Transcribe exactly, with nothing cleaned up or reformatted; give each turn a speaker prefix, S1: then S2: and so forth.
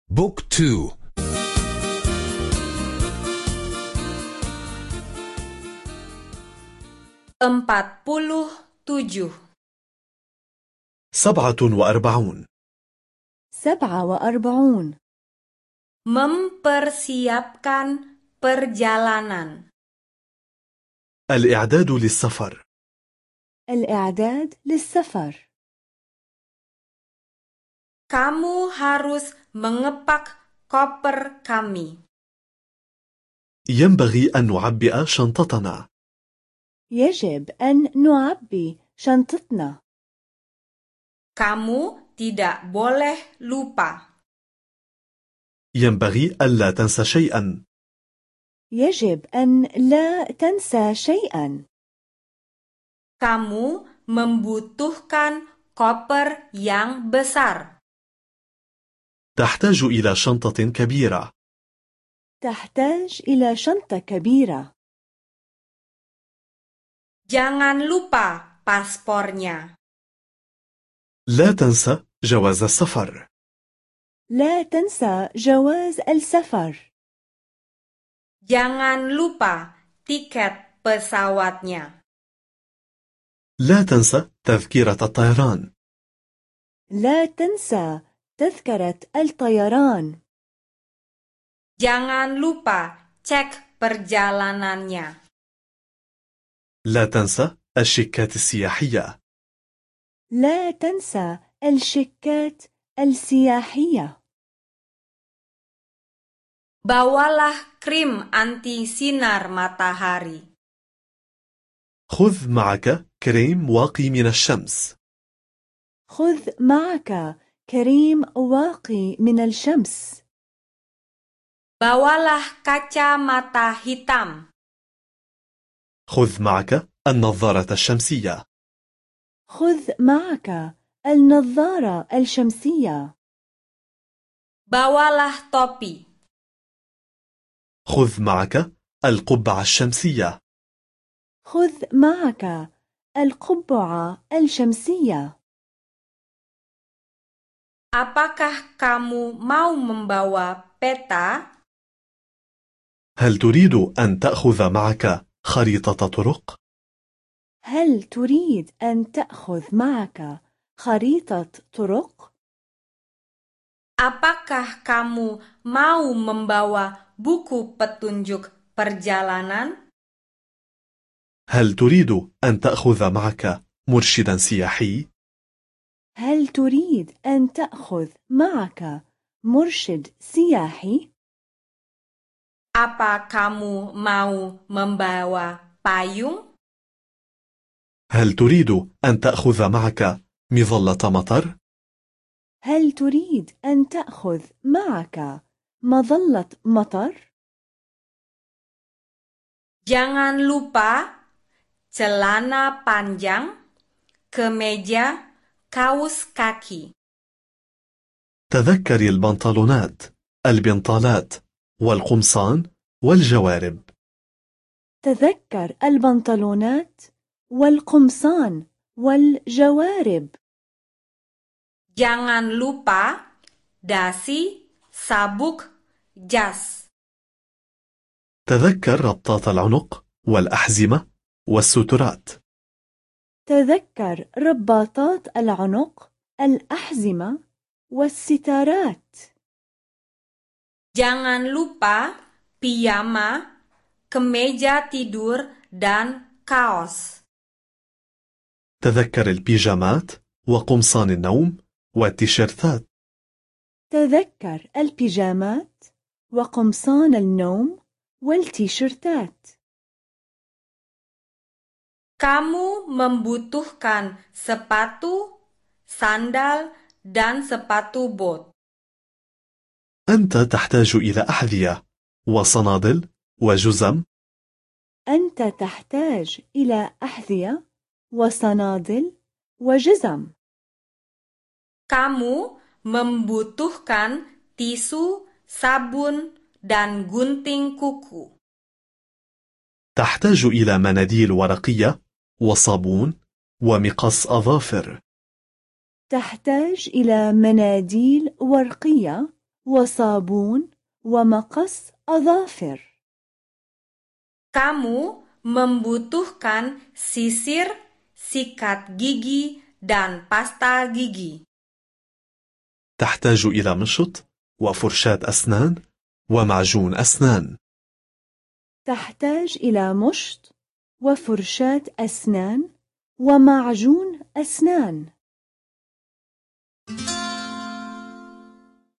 S1: بوك تو.
S2: Empat puluh tujuh.
S3: سبعة وأربعون.
S4: سبعة وأربعون.
S2: Mempersiapkan perjalanan.
S3: الإعداد للسفر.
S4: الإعداد للسفر.
S2: Kamu harus mengepak koper kami.
S3: ينبغي أن نعبئ شنطتنا.
S4: يجب أن نعبي شنطتنا.
S2: Kamu tidak boleh lupa.
S3: ينبغي ألا تنسى شيئا.
S4: يجب أن لا تنسى شيئا.
S2: Kamu membutuhkan koper yang besar.
S3: تحتاج إلى شنطة كبيرة.
S4: تحتاج إلى شنطة كبيرة.
S2: Jangan lupa paspornya.
S3: لا تنسى جواز السفر.
S4: لا تنسى جواز السفر.
S2: Jangan lupa tiket pesawatnya.
S3: لا تنسى تذكرة الطيران.
S4: لا تنسى تذكرة الطيران.
S2: Jangan lupa cek perjalanannya.
S3: لا تنسى الشيكات السياحية.
S4: لا تنسى الشيكات السياحية.
S2: Bawalah krim anti sinar matahari.
S3: خذ معك كريم واقي من الشمس.
S4: خذ معك كريم واقي من الشمس.
S2: Bawalah kacamata hitam.
S3: خذ معك النظارة الشمسية.
S4: خذ معك النظارة الشمسية.
S2: Bawalah topi.
S3: خذ معك القبعة الشمسية.
S4: خذ معك القبعة الشمسية.
S2: Apakah kamu mau membawa peta?
S3: هل تريد أن تأخذ معك خريطة طرق؟
S4: هل تريد أن تأخذ معك خريطة طرق؟
S2: Apakah kamu mau membawa buku petunjuk perjalanan?
S3: هل تريد أن تأخذ معك مرشدا سياحي؟
S4: هل تريد أن تأخذ معك مرشد سياحي؟
S2: Apa kamu mau membawa payung?
S3: هل تريد أن تأخذ معك مظلة مطر؟
S4: هل تريد أن تأخذ معك مظلة مطر؟
S2: Jangan lupa celana panjang, kemeja, kaus kaki.
S3: تذكري البنطلونات، البنطالات، والقمصان، والجوارب.
S4: تذكر البنطلونات والقمصان والجوارب.
S2: Jangan lupa dasi, sabuk, jas.
S3: تذكر ربطات العنق والأحزمة والسترات.
S4: تذكر رباطات العنق، الأحزمة والستارات.
S2: Jangan lupa piyama, kemeja tidur, dan kaos.
S3: تذكر البيجامات وقمصان النوم والتيشيرتات.
S4: تذكر البيجامات وقمصان النوم والتيشيرتات.
S2: Kamu membutuhkan sepatu, sandal, dan sepatu bot.
S3: أنت تحتاج إلى أحذية وصنادل وجزم.
S4: أنت تحتاج إلى أحذية وصنادل وجزم.
S2: Kamu membutuhkan tisu, sabun, dan gunting kuku.
S3: تحتاج إلى مناديل ورقية وصابون ومقص أظافر.
S4: تحتاج إلى مناديل ورقية وصابون ومقص أظافر.
S2: Kamu membutuhkan sisir, sikat gigi, dan pasta gigi.
S3: تحتاج إلى مشط وفرشاة أسنان ومعجون أسنان.
S4: تحتاج إلى مشط وفرشاة أسنان ومعجون أسنان.